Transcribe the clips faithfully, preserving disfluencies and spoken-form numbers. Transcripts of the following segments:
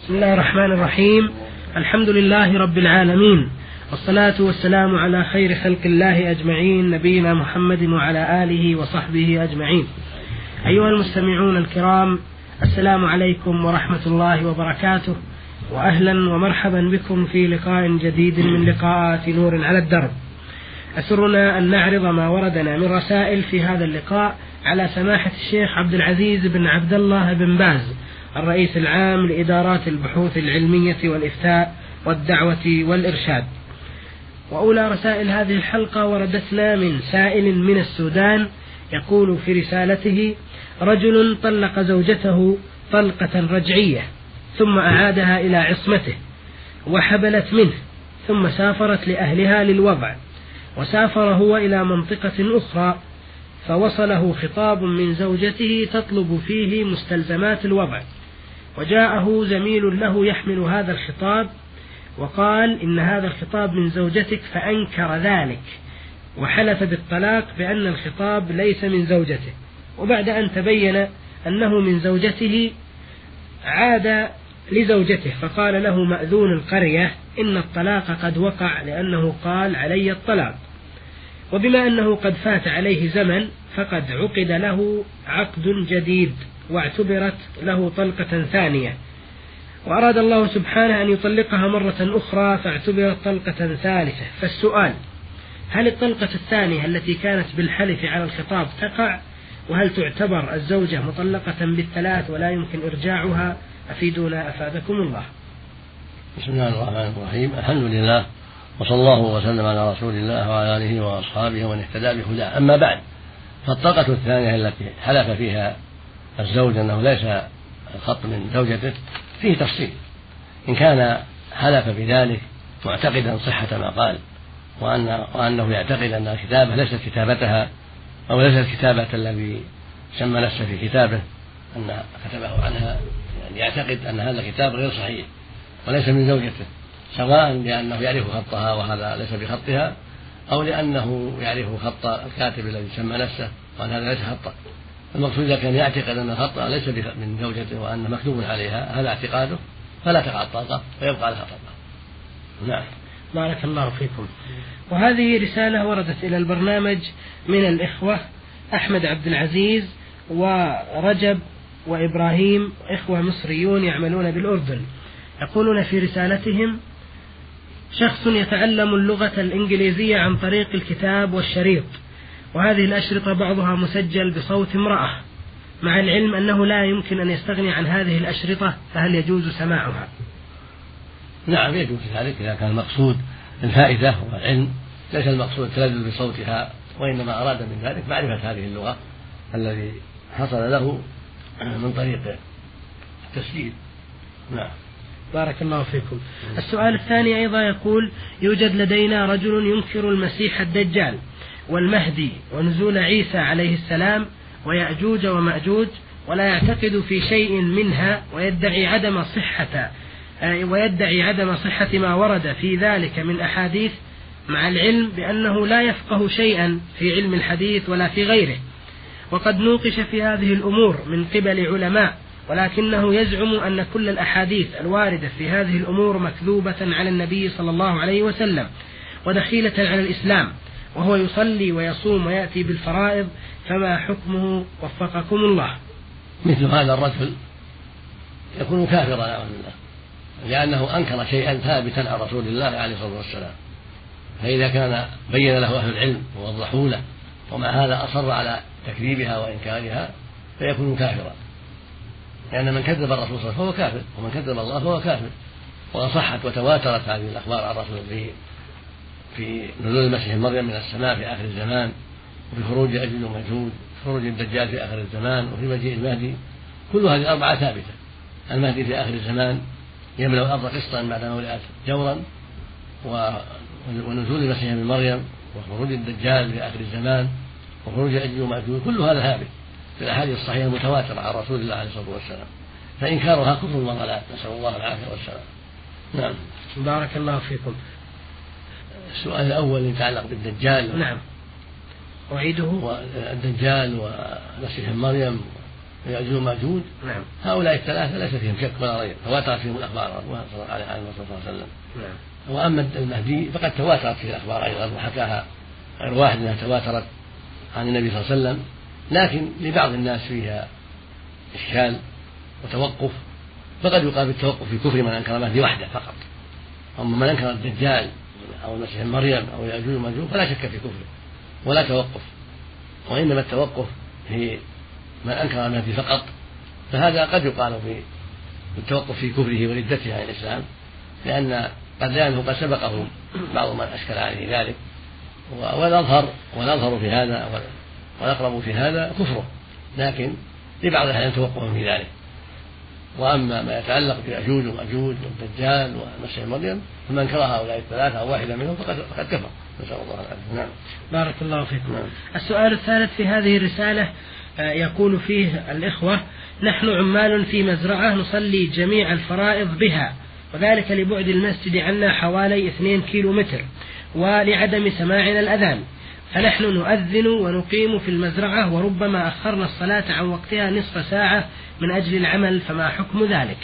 بسم الله الرحمن الرحيم. الحمد لله رب العالمين، والصلاة والسلام على خير خلق الله أجمعين، نبينا محمد وعلى آله وصحبه أجمعين. أيها المستمعون الكرام، السلام عليكم ورحمة الله وبركاته، وأهلا ومرحبا بكم في لقاء جديد من لقاءات نور على الدرب. أسرنا أن نعرض ما وردنا من رسائل في هذا اللقاء على سماحة الشيخ عبد العزيز بن عبد الله بن باز، الرئيس العام لإدارات البحوث العلمية والإفتاء والدعوة والإرشاد. وأولى رسائل هذه الحلقة وردتنا من سائل من السودان، يقول في رسالته: رجل طلق زوجته طلقة رجعية ثم أعادها إلى عصمته وحبلت منه، ثم سافرت لأهلها للوضع، وسافر هو إلى منطقة أخرى، فوصله خطاب من زوجته تطلب فيه مستلزمات الوضع، وجاءه زميل له يحمل هذا الخطاب وقال إن هذا الخطاب من زوجتك، فأنكر ذلك وحلف بالطلاق بأن الخطاب ليس من زوجته. وبعد أن تبين أنه من زوجته عاد لزوجته فقال له مأذون القرية إن الطلاق قد وقع لأنه قال علي الطلاق، وبما أنه قد فات عليه زمن فقد عقد له عقد جديد واعتبرت له طلقة ثانية، وأراد الله سبحانه أن يطلقها مرة أخرى فاعتبرت طلقة ثالثة. فالسؤال: هل الطلقة الثانية التي كانت بالحلف على الخطاب تقع؟ وهل تعتبر الزوجة مطلقة بالثلاث ولا يمكن إرجاعها؟ أفيدونا أفادكم الله. بسم الله الرحمن الرحيم. الحمد لله، وصلى الله وسلم على رسول الله وعلى آله وأصحابه ومن اهتدى بهداه. أما بعد، فالطلقة الثانية التي حلف فيها الزوج أنه ليس الخط من زوجته فيه تفصيل. إن كان حلف بذلك معتقدا صحة ما قال وأن وأنه يعتقد أن الكتابة ليست كتابتها أو ليست كتابة الذي سمى نفسه في كتابه أن كتبه عنها، يعني يعتقد أن هذا الكتاب غير صحيح وليس من زوجته، سواء لأنه يعرف خطها وهذا ليس بخطها، أو لأنه يعرف خط الكاتب الذي سمى نفسه وأن هذا ليس خطه. المقصود إذا كان يعتقد أن الخط ليس من زوجته وأن مكتوب عليها هذا اعتقاده، فلا تقع الطلقة ويبقى لها طلقة. نعم. بارك الله فيكم. وهذه رسالة وردت إلى البرنامج من الإخوة أحمد عبد العزيز ورجب وإبراهيم، إخوة مصريون يعملون بالأردن. يقولون في رسالتهم: شخص يتعلم اللغة الإنجليزية عن طريق الكتاب والشريط، وهذه الأشرطة بعضها مسجل بصوت امرأة، مع العلم أنه لا يمكن أن يستغني عن هذه الأشرطة، فهل يجوز سماعها؟ نعم يجوز ذلك إذا كان المقصود الفائدة والعلم، ليس المقصود التلذذ بصوتها، وإنما أراد من ذلك معرفة هذه اللغة الذي حصل له من طريق التسجيل. نعم. بارك الله فيكم. السؤال الثاني أيضا يقول: يوجد لدينا رجل ينكر المسيح الدجال والمهدي ونزول عيسى عليه السلام ويأجوج ومأجوج، ولا يعتقد في شيء منها، ويدعي عدم صحة ويدعي عدم صحة ما ورد في ذلك من أحاديث، مع العلم بأنه لا يفقه شيئا في علم الحديث ولا في غيره، وقد نوقش في هذه الأمور من قبل علماء، ولكنه يزعم أن كل الأحاديث الواردة في هذه الأمور مكذوبة على النبي صلى الله عليه وسلم ودخيلة على الإسلام، وهو يصلي ويصوم ويأتي بالفرائض، فما حكمه وفقكم الله؟ مثل هذا الرجل يكون كافرا نعوذ بالله، لأنه أنكر شيئا ثابتا عن رسول الله عليه الصلاة والسلام، فإذا كان بين له أهل العلم ووضحوا له ومع هذا أصر على تكذيبها وإنكارها فيكون كافرا، لأن من كذب الرسول صلى الله عليه وسلم فهو كافر، ومن كذب الله فهو كافر. وقد صحت وتواترت هذه الأخبار عن رسول الله في نزول المسيح مريم من السماء في آخر الزمان، وفي خروج يأجوج ومأجوج، خروج الدجال في آخر الزمان، وفي مجيء المهدي. كل هذه الأربعة ثابتة. المهدي في آخر الزمان يملأ الأرض قسطا بعد ما ملئت جورا، ونزول المسيح من مريم، وخروج الدجال في آخر الزمان، وخروج يأجوج ومأجوج، كل هذا ثابت في الأحاديث الصحيحة المتواترة عن رسول الله عليه الصلاة والسلام، فإنكارها كفر وضلال، نسأل الله العافية والسلام. نعم. بارك الله فيكم. السؤال الأول يتعلق بالدجال. نعم. أعيده. والدجال ومسيح مريم ويأجوج ومأجوج نعم. هؤلاء الثلاثة ليس فيهم شك ولا ريب، تواترت فيهم الأخبار عليه الصلاة والسلام. نعم. وأما المهدي فقد تواترت فيه الأخبار أيضا وحكاها غير واحد أنها تواترت عن النبي صلى الله عليه وسلم، لكن لبعض الناس فيها إشكال وتوقف، فقد يقال بالتوقف في كفر من أنكر المهدي وحده فقط. أما من أنكر الدجال أو المسيح مريم أو يأجوج ومأجوج فلا شك في كفره ولا توقف، وإنما التوقف في من أنكر المهدي فقط، فهذا قد يقال في التوقف في كفره وردته عن الإسلام، لأن قد لأنه قد سبقه بعض من أشكل عليه ذلك، والأظهر والأظهر في هذا والأقرب في هذا كفره، لكن لبعض الأحيان توقف في ذلك. وأما ما يتعلق بيأجوج ومأجوج والدجال والمسيح مريم فمن كره هؤلاء الثلاثة أو واحدا منهم فقد فقد كفر، نسأل الله العافية. نعم. بارك الله فيكم. نعم. السؤال الثالث في هذه الرسالة يقول فيه الإخوة: نحن عمال في مزرعة نصلي جميع الفرائض بها، وذلك لبعد المسجد عنا حوالي اثنين كيلو متر ولعدم سماعنا الأذان، فنحن نؤذن ونقيم في المزرعة وربما أخرنا الصلاة عن وقتها نصف ساعة من أجل العمل، فما حكم ذلك؟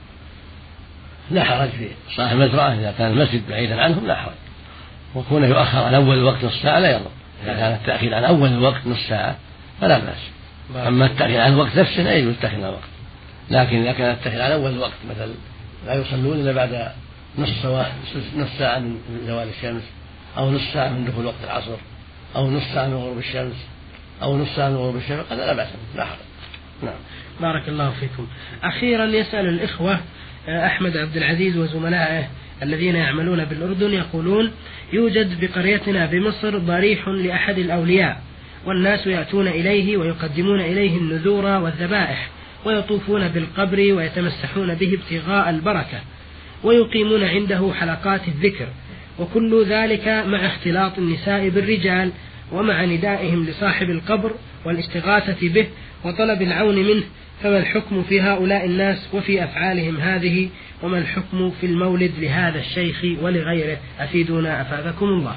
لا حرج في صلاة المزرعة إذا كان المسجد بعيدا عنهم لا حرج، وكونه يؤخر عن أول الوقت نصف ساعة لا يضر، إذا كان التأخير عن أول الوقت نصف ساعة فلا بأس. أما التأخير عن الوقت نفسه لا يجوز التأخير عن الوقت، لكن إذا كان التأخير عن أول الوقت مثل لا يصلون إلا بعد نصف نصف ساعة من زوال الشمس، أو نصف ساعة من دخول وقت العصر، أو نصف ساعة من غروب الشمس، أو نصف ساعة من غروب الشمس، هذا لا بأس لا حرج. نعم. بارك الله فيكم. أخيرا يسأل الإخوة أحمد عبد العزيز وزملائه الذين يعملون بالأردن يقولون: يوجد بقريتنا بمصر ضريح لأحد الأولياء، والناس يأتون إليه ويقدمون إليه النذور والذبائح، ويطوفون بالقبر ويتمسحون به ابتغاء البركة، ويقيمون عنده حلقات الذكر، وكل ذلك مع اختلاط النساء بالرجال، ومع ندائهم لصاحب القبر والاستغاثة به وطلب العون منه، فما الحكم في هؤلاء الناس وفي أفعالهم هذه؟ وما الحكم في المولد لهذا الشيخ ولغيره؟ أفيدونا أفادكم الله.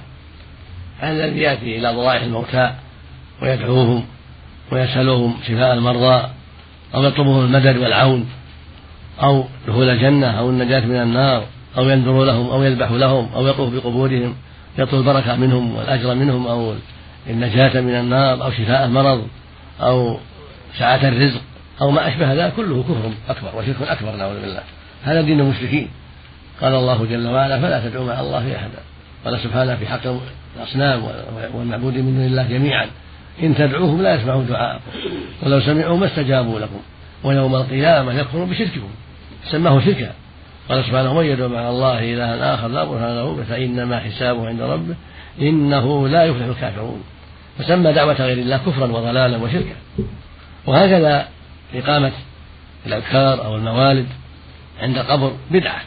الذي يأتي إلى ضرائح الموتى ويدعوهم ويسألهم شفاء المرضى أو يطلبهم المدد والعون أو دخول الجنة أو النجاة من النار، أو ينذر لهم أو يذبح لهم أو يطوف بقبورهم يطلب البركة منهم والأجر منهم أو النجاة من النار أو شفاء المرض أو سعة الرزق أو ما أشبه ذلك كله كفر أكبر وشرك أكبر نعوذ بالله. هذا دين المشركين. قال الله جل وعلا: فلا تدعوا مع الله أحدا. قال سبحانه في حق الأصنام والمعبود من دون الله جميعا: إن تدعوهم لا يسمعوا دعاءكم ولو سمعوا ما استجابوا لكم ويوم القيامة يكفرون بشرككم. سماه شركا. قال سبحانه: ومن يدعو مع الله إلها آخر لا برهان له فإنما حسابه عند ربه إنه لا يفلح الكافرون. فسمى دعوة غير الله كفرا وضلالا وشركا. وهكذا إقامة الأذكار أو الموالد عند قبر بدعة،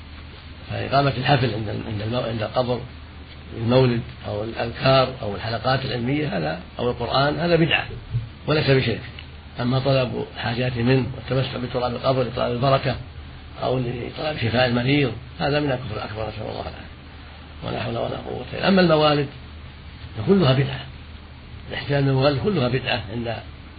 فإقامة الحفل عند عند القبر المولد أو الأذكار أو الحلقات العلمية هذا أو القرآن هذا بدعة وليس بشرك. أما طلب الحاجات منه والتمسح بتراب القبر لطلب البركة أو لطلب شفاء المريض هذا من الكفر الأكبر، نسأل الله العافية ولا حول ولا قوة إلا. أما الموالد فكلها بدعة، الاحتفال بالموالد كلها بدعة عند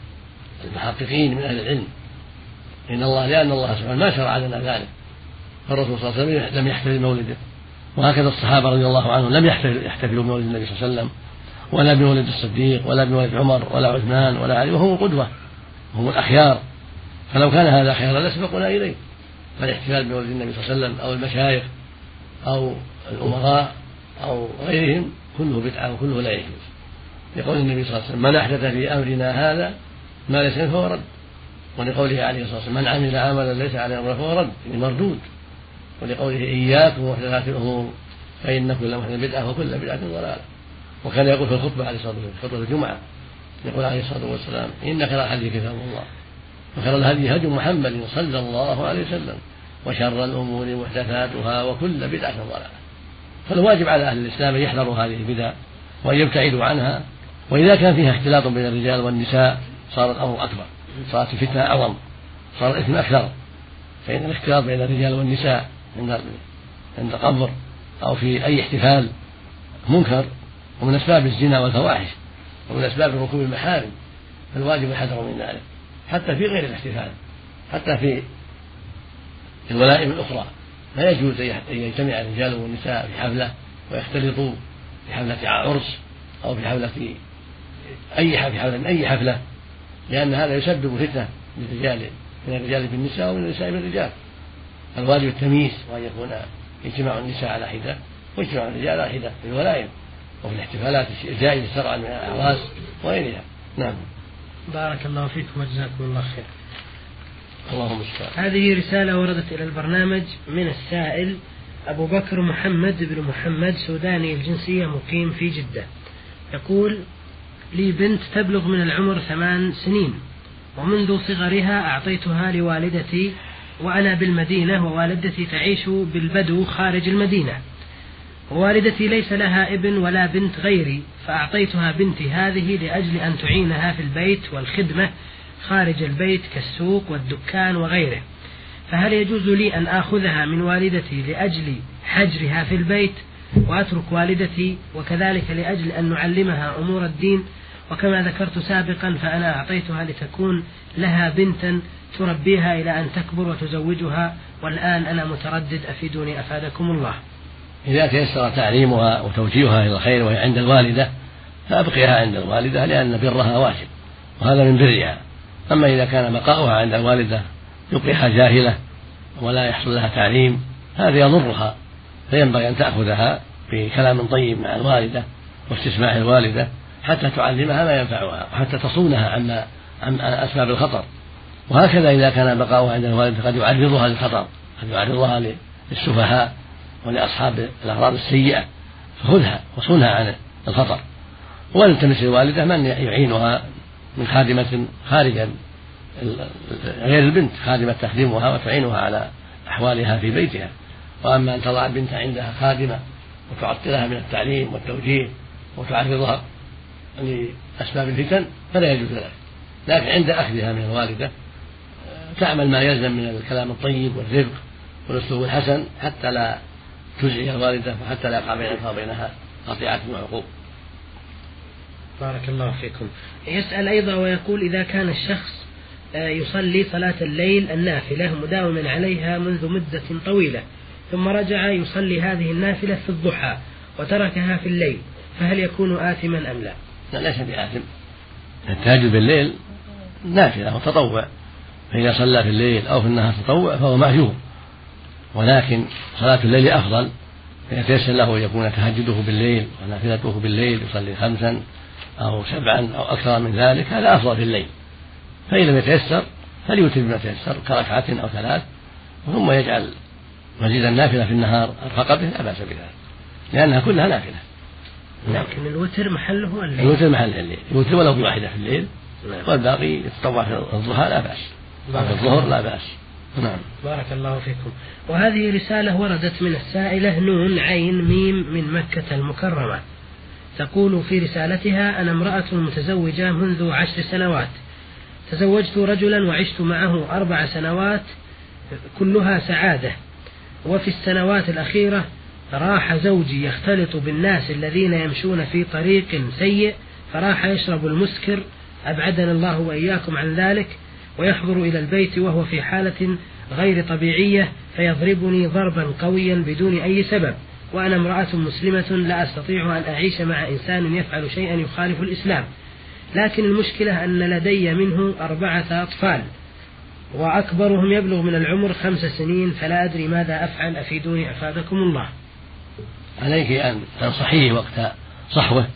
المحققين من أهل العلم، إن الله لأن الله سبحانه ما شرع لنا ذلك، فالرسول صلى الله عليه وسلم لم يحتفل بمولده، وهكذا الصحابة رضي الله عنهم لم يحتفلوا بمولد النبي صلى الله عليه وسلم ولا بمولد الصديق ولا بمولد عمر ولا عثمان ولا علي، وهم القدوة وهم الأخيار، فلو كان هذا خيرا لسبقنا إليه. فالاحتفال بمولد النبي صلى الله عليه وسلم أو المشايخ أو الأمراء أو غيرهم كله بدعة وكله لا يجوز، لقول النبي صلى الله عليه وسلم: من أحدث في أمرنا هذا ما ليس منه فهو رد، ولقوله عليه الصلاة والسلام: من عمل عملا ليس عليه أمرنا فهو رد، يعني مردود، ولقوله: إياكم ومحدثات الأمور فإن كل محدثة بدعة وكل بدعة ضلالة. وكان يقول في الخطبة عليه الصلاة والسلام في خطبة الجمعة يقول عليه الصلاة والسلام: إن خير الحديث كتاب الله وخير الهدي هدي محمد صلى الله عليه وسلم وشر الأمور محدثاتها وكل بدعة ضلالة. فالواجب على أهل الإسلام أن يحذروا هذه البدع وأن يبتعدوا عنها، وإذا كان فيها اختلاط بين الرجال والنساء صار الأمر أكبر، صارت الفتنة أعظم، صار الإثم أكثر، فإن الاختلاط بين الرجال والنساء عند قبر أو في أي احتفال منكر ومن أسباب الزنا والفواحش ومن أسباب ركوب المحارم، فالواجب الحذر من ذلك حتى في غير الاحتفال، حتى في الولائم الأخرى لا يجوز أن يجتمع الرجال والنساء في حفلة ويختلطوا في حفلة عرس أو في حفلة أي حفلة أي حفلة، لأن هذا يسبب فتنة للرجال من الرجال بالنساء ومن النساء بالرجال. الواجب التمييز، وأن يكون اجتماع النساء على حدة واجتماع الرجال على حدة في الولائم وفي الاحتفالات الجائزة شرعا من الأعراس وغيرها. نعم. بارك الله فيكم وجزاكم الله خير. اللهم استعان. هذه رسالة وردت إلى البرنامج من السائل أبو بكر محمد بن محمد، سوداني الجنسية، مقيم في جدة. يقول: لي بنت تبلغ من العمر ثمان سنين، ومنذ صغرها أعطيتها لوالدتي وأنا بالمدينة، ووالدتي تعيش بالبدو خارج المدينة، ووالدتي ليس لها ابن ولا بنت غيري، فأعطيتها بنتي هذه لأجل أن تعينها في البيت والخدمة خارج البيت كالسوق والدكان وغيره، فهل يجوز لي أن آخذها من والدتي لأجل حجرها في البيت وأترك والدتي، وكذلك لأجل أن نعلمها أمور الدين؟ وكما ذكرت سابقا فأنا أعطيتها لتكون لها بنتا تربيها إلى أن تكبر وتزوجها، والآن أنا متردد، أفيدوني أفادكم الله. إذا تيسر تعليمها وتوجيهها إلى الخير وهي عند الوالدة فأبقيها عند الوالدة، لأن برها واجب وهذا من برها. أما إذا كان بقاؤها عند الوالدة يبقيها جاهلة ولا يحصل لها تعليم هذا يضرها، فينبغي أن تأخذها بكلام طيب مع الوالدة واستسماع الوالدة حتى تعلمها ما ينفعها وحتى تصونها عن عن أسباب الخطر. وهكذا إذا كان بقاؤها عند الوالدة قد يعرضها للخطر، قد يعرضها للسفهاء ولأصحاب الأغراض السيئة، فخذها وصونها عن الخطر، ولتمس الوالدة من يعينها من خادمة خارج غير البنت، خادمة تخدمها وتعينها على أحوالها في بيتها. وأما أن تضع البنت عندها خادمة وتعطلها من التعليم والتوجيه وتعرضها لأسباب الفتن فلا يجوز ذلك، لكن عند أخذها من الوالدة تعمل ما يلزم من الكلام الطيب والرفق والأسلوب الحسن حتى لا تزعج الوالدة وحتى لا يقع بينها وبينها قطيعة وعقوق. بارك الله فيكم. يسأل أيضا ويقول: إذا كان الشخص يصلي صلاة الليل النافلة مداوما عليها منذ مدة طويلة، ثم رجع يصلي هذه النافلة في الضحى وتركها في الليل، فهل يكون آثما أم لا؟ لا، ليس بآثم. التهجد بالليل نافلة وتطوع، فإذا صلى في الليل أو في النهار تطوع فهو مأجور، ولكن صلاة الليل أفضل، فيتيسر له يكون تهجده بالليل ونافلته بالليل، يصلي خمسا أو سبعا أو أكثر من ذلك، هذا أفضل في الليل. فإن لم يتيسر فليوتر بما تيسر كركعة أو ثلاث، ثم يجعل مزيد النافلة في النهار فقط، لا بأس بذلك لأنها كلها نافلة. لكن الوتر محله الليل. الوتر محله الليل، الوتر ولو بواحدة في الليل، والباقي يتطوع في الضحى لا بأس، في الظهر لا بأس. نعم. بارك الله فيكم. وهذه رسالة وردت من السائلة نون عين ميم من مكة المكرمة، تقول في رسالتها: أنا امرأة متزوجة منذ عشر سنوات، تزوجت رجلا وعشت معه أربع سنوات كلها سعادة، وفي السنوات الأخيرة راح زوجي يختلط بالناس الذين يمشون في طريق سيء، فراح يشرب المسكر أبعدنا الله وإياكم عن ذلك، ويحضر إلى البيت وهو في حالة غير طبيعية، فيضربني ضربا قويا بدون أي سبب، وأنا امرأة مسلمة لا أستطيع أن أعيش مع إنسان يفعل شيئا يخالف الإسلام، لكن المشكلة أن لدي منه أربعة أطفال وأكبرهم يبلغ من العمر خمس سنين، فلا أدري ماذا أفعل، أفيدوني أفادكم الله. عليك أن تنصحيه وقت صحوه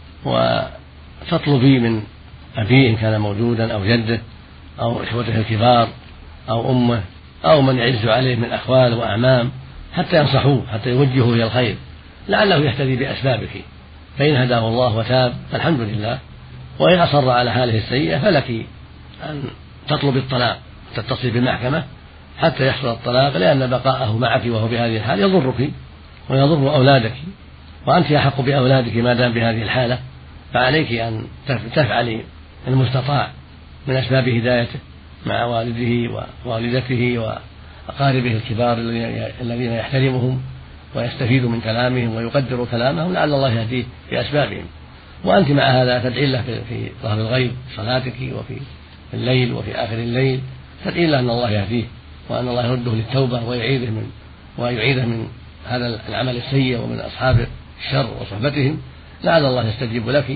وتطلبي من أبيه إن كان موجودا أو جده أو إخوته الكبار أو أمه أو من يعز عليه من أخوال وأعمام حتى ينصحوه، حتى يوجهوا إلى الخير لعله يهتدي بأسبابك، فإن هداه الله وتاب فالحمد لله، وإن أصر على حاله السيئة فلك أن تطلب الطلاق، تتصل بالمحكمة حتى يحصل الطلاق، لأن بقاءه معك وهو بهذه الحال يضرك ويضر أولادك، وأنت أحق بأولادك ما دام بهذه الحالة، فعليك أن تفعلي المستطاع من أسباب هدايته مع والده ووالدته وأقاربه الكبار الذين يحترمهم ويستفيد من كلامهم ويقدر كلامهم، لعل الله يهديه بأسبابهم. وأنت مع هذا تدعي له في ظهر الغيب صلاتك وفي في الليل وفي آخر الليل تدعي له أن الله يهديه وأن الله يرده للتوبة ويعيده من ويعيده من هذا العمل السيء ومن أصحاب الشر وصحبتهم، لعل الله يستجيب لك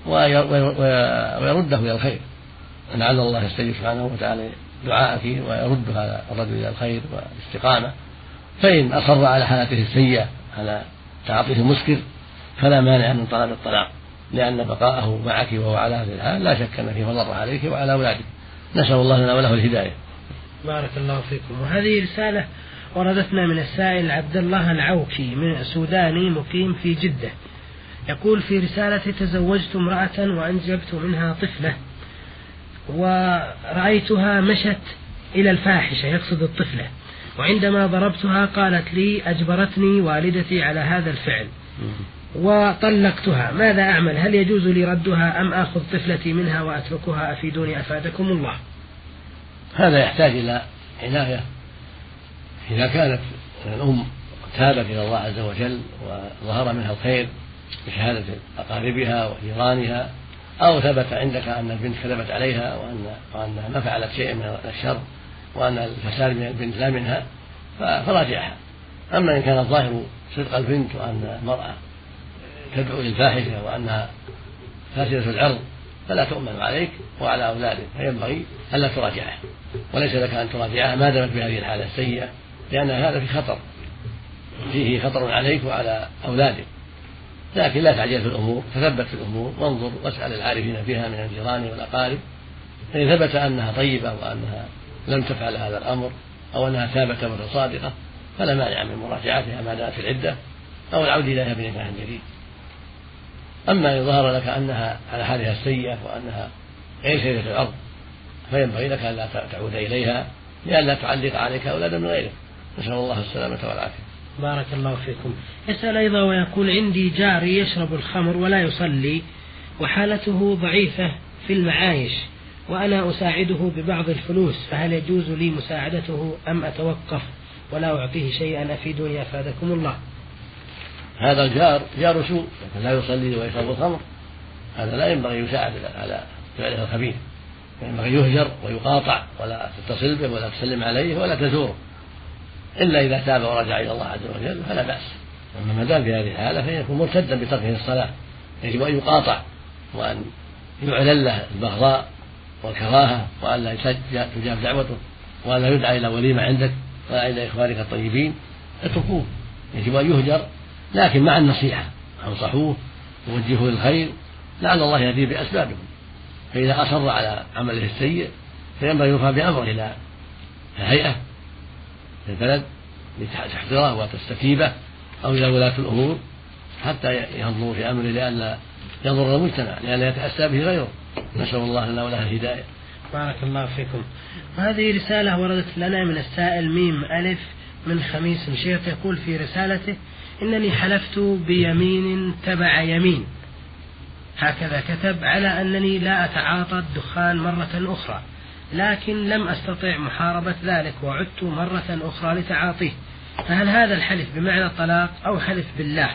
ويرده إلى الخير. لعل الله يستجيب سبحانه وتعالى دعاءك ويرد هذا الرجل إلى الخير والاستقامة. فإن أصر على حالته السيئة على تعاطيه المسكر فلا مانع من طلب الطلاق، لأن بقاءه معك وهو على هذه الحال لا شك أن فيه مضر عليك وعلى أولادك. نسأل الله لنا وله الهداية. بارك الله فيكم. وهذه رسالة وردتنا من السائل عبد الله العوكي من سوداني مقيم في جدة، يقول في رسالة: تزوجت امرأة وأنجبت منها طفلة، ورأيتها مشت إلى الفاحشة، يقصد الطفلة، وعندما ضربتها قالت لي: أجبرتني والدتي على هذا الفعل وطلقتها، ماذا أعمل؟ هل يجوز لي ردها أم آخذ طفلتي منها وأتركها؟ أفيدوني أفادكم الله. هذا يحتاج إلى عناية. إذا كانت الأم تابت إلى الله عز وجل وظهر منها الخير بشهادة أقاربها وجيرانها، أو ثبت عندك أن البنت كذبت عليها وأن وأنها ما فعلت شيء من الشر وأن الفساد من البنت لا منها، فراجعها. أما إن كان الظاهر صدق البنت وأن المرأة تدعو للفاحشة وأنها فاسدة العرض فلا تؤمن عليك وعلى أولادك، فينبغي ألا تراجعها، وليس لك أن تراجعها ما دامت بهذه الحالة السيئة، لأن هذا في خطر، فيه خطر عليك وعلى أولادك. لكن لا تعجل في الأمور، تثبت في الأمور وانظر واسأل العارفين فيها من الجيران والأقارب، فإن ثبت أنها طيبة وأنها لم تفعل هذا الأمر أو أنها تابت توبة صادقة فلا مانع من مراجعتها ما دامت في العدة أو العودة إليها بنكاح جديد. أما إن ظهر لك أنها على حالها السيئة وأنها غير سيدة الأرض فينبغي لك أن لا تعود إليها لئلا تعلق عليك أولادا من غيرك. نسأل الله السلامة والعافية. بارك الله فيكم. يسأل أيضا ويقول: عندي جاري يشرب الخمر ولا يصلي وحالته ضعيفة في المعايش وأنا أساعده ببعض الفلوس، فهل يجوز لي مساعدته أم أتوقف ولا أعطيه شيئا؟ أفيدوني أفادكم الله. هذا الجار جار سوء، لكن لا يصلي ويشرب الخمر، هذا لا ينبغي يساعد على فعله الخبيث، ينبغي يهجر ويقاطع ولا تتصل به ولا تسلم عليه ولا تزوره، إلا إذا تاب ورجع إلى الله عز وجل فلا بأس. أما ما دام في هذه الحالة فيكون مرتدا بتركه الصلاة، يجب أن يقاطع وأن يعلن له البغضاء والكراهة وأن لا تجاب دعوته وأن لا يدعى إلى وليمة عندك ولا إلى إخوانك الطيبين، اتركوه، يجب أن يهجر، لكن مع النصيحة، انصحوه ووجهوه للخير لعل الله يهديه بأسبابه. فإذا أصر على عمله السيء فينبغي يرفع بأمره إلى الهيئة في البلد لتحضره وتستتيبه أو إلى ولاة الأمور حتى ينظروا في أمره لئلا يضر المجتمع، لئلا يتأسى به غيره. نسأل الله لنا وله الهداية. بارك الله فيكم. وهذه رسالة وردت لنا من السائل ميم ألف من خميس مشيط، يقول في رسالته: إنني حلفت بيمين تبع يمين، هكذا كتب، على أنني لا أتعاطى الدخان مرة أخرى، لكن لم أستطع محاربة ذلك وعدت مرة أخرى لتعاطيه، فهل هذا الحلف بمعنى الطلاق أو حلف بالله؟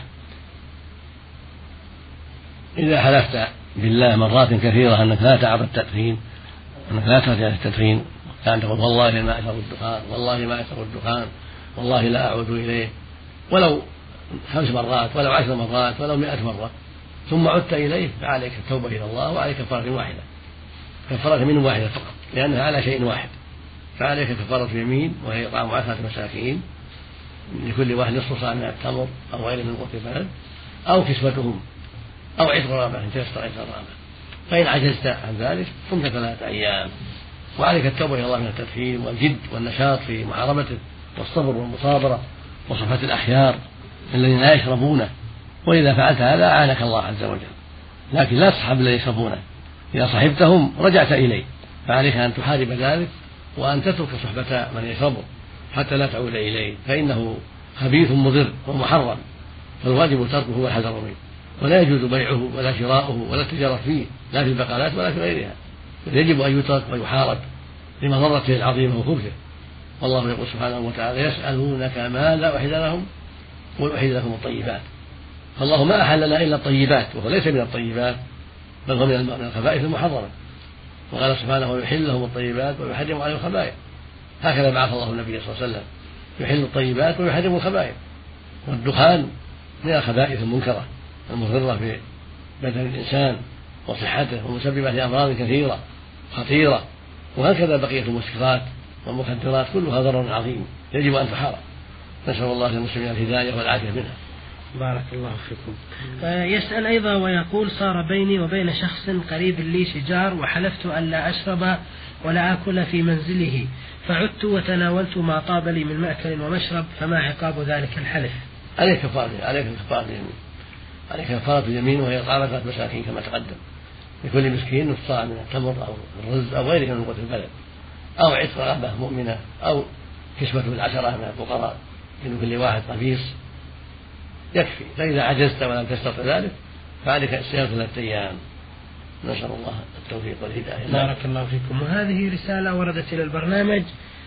إذا حلفت بالله مرات كثيرة أنك لا تعاطى التدخين، أنك لا ترجع التدخين، كأن تقول والله ما أشرب الدخان، والله ما أشرب الدخان، والله لا أعود إليه، ولو خمس مرات ولو عشر مرات ولو مئة مرة، ثم عدت إليه فعليك التوبة إلى الله وعليك كفارة واحدة، كفارة من واحدة فقط، لأنها على شيء واحد، فعليك كفارة يمين وهي إطعام عشرة مساكين لكل واحد نصف صاع من التمر أو غيره من قوت البلد، أو كسوتهم، أو عتق رقبة إن تيسر عتق رقبة. فإن عجزت عن ذلك صمت ثلاثة أيام، وعليك التوبة إلى الله من التدخين والجد والنشاط في محاربته والصبر والمصابرة وصحبة الأخيار الذين لا يشربونه، وإذا فعلت هذا أعانك الله عز وجل، لكن لا تصحب الذين يشربونه، إذا صحبتهم رجعت إليه، فعليك أن تحارب ذلك وأن تترك صحبة من يشربه حتى لا تعود إليه، فإنه خبيث مضر ومحرم، فالواجب تركه والحذر منه، ولا يجوز بيعه ولا شراؤه ولا التجارة فيه، لا في البقالات ولا في غيرها، يجب أن يترك ويحارب لمضرته العظيمة وخبثه. والله يقول سبحانه وتعالى: يسألونك ماذا أحل لهم قل أحل لكم الطيبات، فالله ما أحل لنا إلا الطيبات، وهو ليس من الطيبات بل هو من الخبائث المحرمة، وقال سبحانه ويحل لهم الطيبات ويحرم عليهم الخبائث. هكذا بعث الله النبي صلى الله عليه وسلم، يحل الطيبات ويحرم الخبائث. والدخان من الخبائث المنكرة المضرة في بدن الإنسان وصحته ومسببة لأمراض كثيرة خطيرة. وهكذا بقية المسكرات والمخدرات كلها ضرر عظيم يجب أن تحارب. نسأل الله للمسلمين الهداية والعافية منها. بارك الله فيكم. يسأل أيضا ويقول: صار بيني وبين شخص قريب لي شجار، وحلفت أن لا أشرب ولا أكل في منزله، فعدت وتناولت ما طاب لي من مأكل ومشرب، فما عقاب ذلك الحلف؟ عليك كفارة عليك كفارة اليمين عليك كفارة اليمين وهي إطعام مساكين كما تقدم، لكل مسكين نصف صاع من التمر أو الرز أو غيره من قوت البلد، أو عتق رغبة مؤمنة، أو كسوة العشرة من الفقراء من كل واحد قميص يكفي. فإذا عجزت ولم تستطع ذلك فعليك صيام ثلاثة أيام. نسأل الله التوفيق والهداية. بارك الله فيكم. وهذه رسالة وردت إلى البرنامج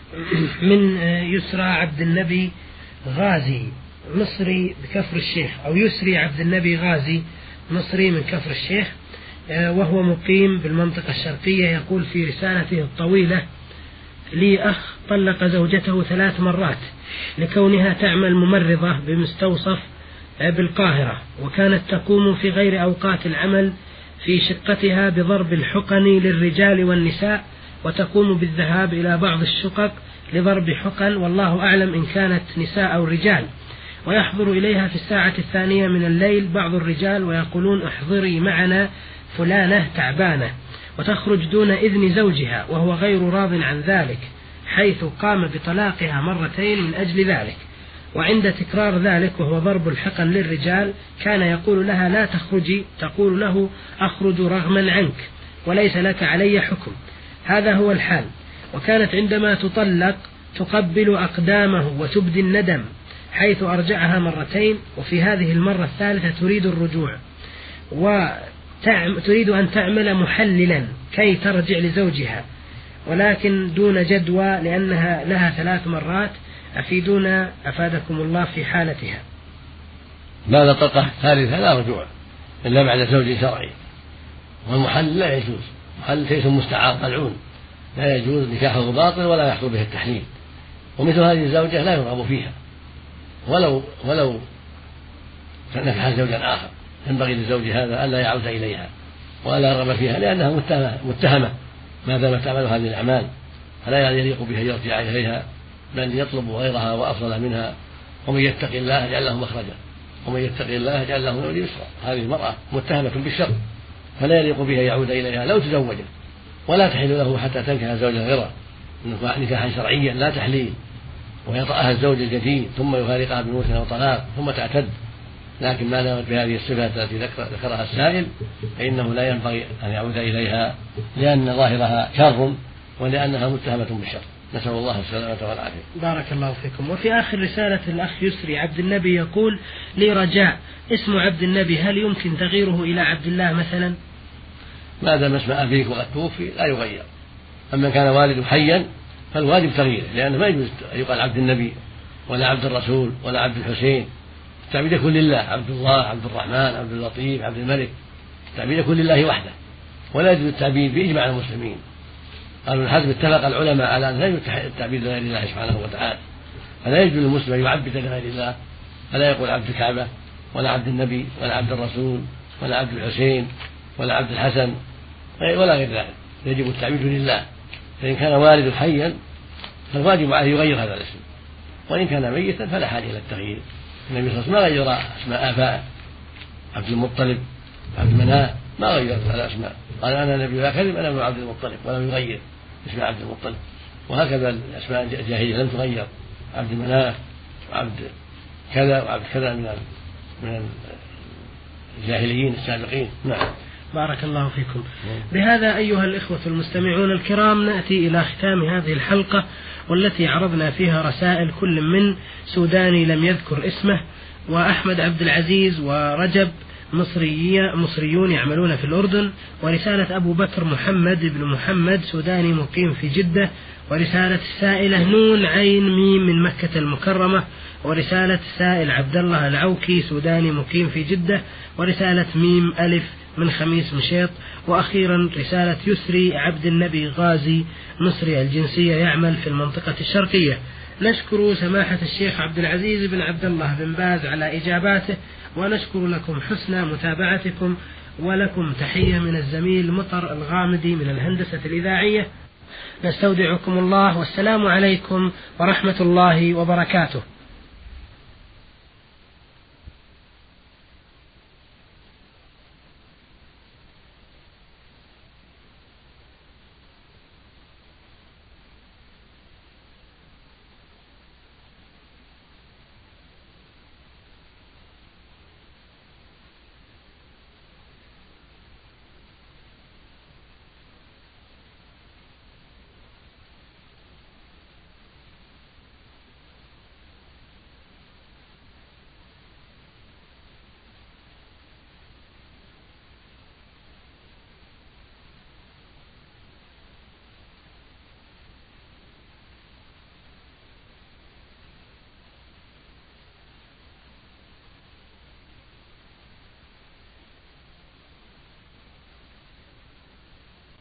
من يسرى عبد النبي غازي مصري بكفر الشيخ، أو يسري عبد النبي غازي مصري من كفر الشيخ، وهو مقيم بالمنطقة الشرقية. يقول في رسالته الطويلة: لي أخ طلق زوجته ثلاث مرات لكونها تعمل ممرضة بمستوصف بالقاهرة، وكانت تقوم في غير أوقات العمل في شقتها بضرب الحقن للرجال والنساء، وتقوم بالذهاب إلى بعض الشقق لضرب حقن، والله أعلم إن كانت نساء أو رجال. ويحضر إليها في الساعة الثانية من الليل بعض الرجال ويقولون: احضري معنا فلانة تعبانة، وتخرج دون إذن زوجها وهو غير راض عن ذلك، حيث قام بطلاقها مرتين من أجل ذلك. وعند تكرار ذلك وهو ضرب الحقن للرجال كان يقول لها: لا تخرجي، تقول له: أخرج رغما عنك وليس لك علي حكم. هذا هو الحال. وكانت عندما تطلق تقبل أقدامه وتبدي الندم، حيث أرجعها مرتين، وفي هذه المرة الثالثة تريد الرجوع وتريد أن تعمل محللا كي ترجع لزوجها، ولكن دون جدوى لأنها لها ثلاث مرات. أفيدونا أفادكم الله في حالتها. بعد الطلقة الثالثة لا رجوع إلا بعد زوج شرعي، والمحلل لا يجوز، محلل شيء مستعار ملعون، لا يجوز نكاحه باطل ولا يحصل به التحليل. ومثل هذه الزوجة لا يرغب فيها ولو ولو نكح زوجا آخر، ينبغي للزوج هذا ألا يعود إليها ولا يرغب فيها، لأنها متهمة, متهمة ما دامت تعمل هذه الأعمال، فلا يليق بها يرجع إليها، بل يطلب غيرها وأفضل منها. ومن يتق الله يجعل له مخرجا ومن يتق الله يجعل له من أمره يسرا. هذه المرأة متهمة بالشر، فلا يليق بها يعود إليها لو تزوجت، ولا تحل له حتى تنكح زوجا غيره نكاحا شرعيا لا تحليل، ويطأها الزوج الجديد ثم يفارقها بموت أو طلاق ثم تعتد. لكن ما دامت بهذه الصفات التي ذكرها السائل فإنه لا ينبغي أن يعود إليها، لأن ظاهرها شر ولأنها متهمة بالشر. نسأل الله السلامة والعافية. بارك الله فيكم. وفي آخر رسالة الأخ يسري عبد النبي يقول: لي رجاء، اسم عبد النبي هل يمكن تغييره إلى عبد الله مثلا؟ ما دام اسم أبيك وقد توفي لا يغير. أما كان والد حيا فالواجب تغييره، لأنه ما يجوز أن يقال عبد النبي ولا عبد الرسول ولا عبد الحسين. التعبيد يكون لله، عبد الله، عبد الرحمن، عبد اللطيف، عبد الملك، التعبيد يكون لله وحده، ولا يجوز التعبيد بإجماع المسلمين. قالوا الحزب اتفق العلماء على أن لا يجوز التعبيد لغير الله سبحانه وتعالى، فلا يجوز للمسلم أن يعبد لغير الله، فلا يقول عبد الكعبة ولا عبد النبي ولا عبد الرسول ولا عبد الحسين ولا عبد الحسن ولا غير ذلك. يجب التعبيد لله. فإن كان والد حيا فالواجب عليه يغير هذا الاسم، وإن كان ميتا فلا حاجة إلى التغيير. النبي صلى الله عليه وسلم ما غير أسماء آبائه، عبد المطلب، عبد مناف، ما غير الأسماء، قال أنا نبي لا كذب، أنا ابن عبد المطلب، ولم يغير اسم عبد المطلب. وهكذا الأسماء الجاهلية لم تغير، عبد مناف وعبد كذا وعبد كذا من من الجاهليين السابقين. نعم. بارك الله فيكم. بهذا أيها الإخوة المستمعون الكرام نأتي إلى ختام هذه الحلقة، والتي عرضنا فيها رسائل كل من سوداني لم يذكر اسمه، وأحمد عبد العزيز ورجب مصرية مصريون يعملون في الأردن، ورسالة أبو بكر محمد بن محمد سوداني مقيم في جدة، ورسالة السائلة نون عين ميم من مكة المكرمة، ورسالة السائل عبد الله العوكي سوداني مقيم في جدة، ورسالة ميم ألف من خميس مشيط. وأخيرا رسالة يسري عبد النبي غازي مصري الجنسية يعمل في المنطقة الشرقية. نشكر سماحة الشيخ عبد العزيز بن عبد الله بن باز على إجاباته، ونشكر لكم حسن متابعتكم، ولكم تحية من الزميل مطر الغامدي من الهندسة الإذاعية. نستودعكم الله، والسلام عليكم ورحمة الله وبركاته.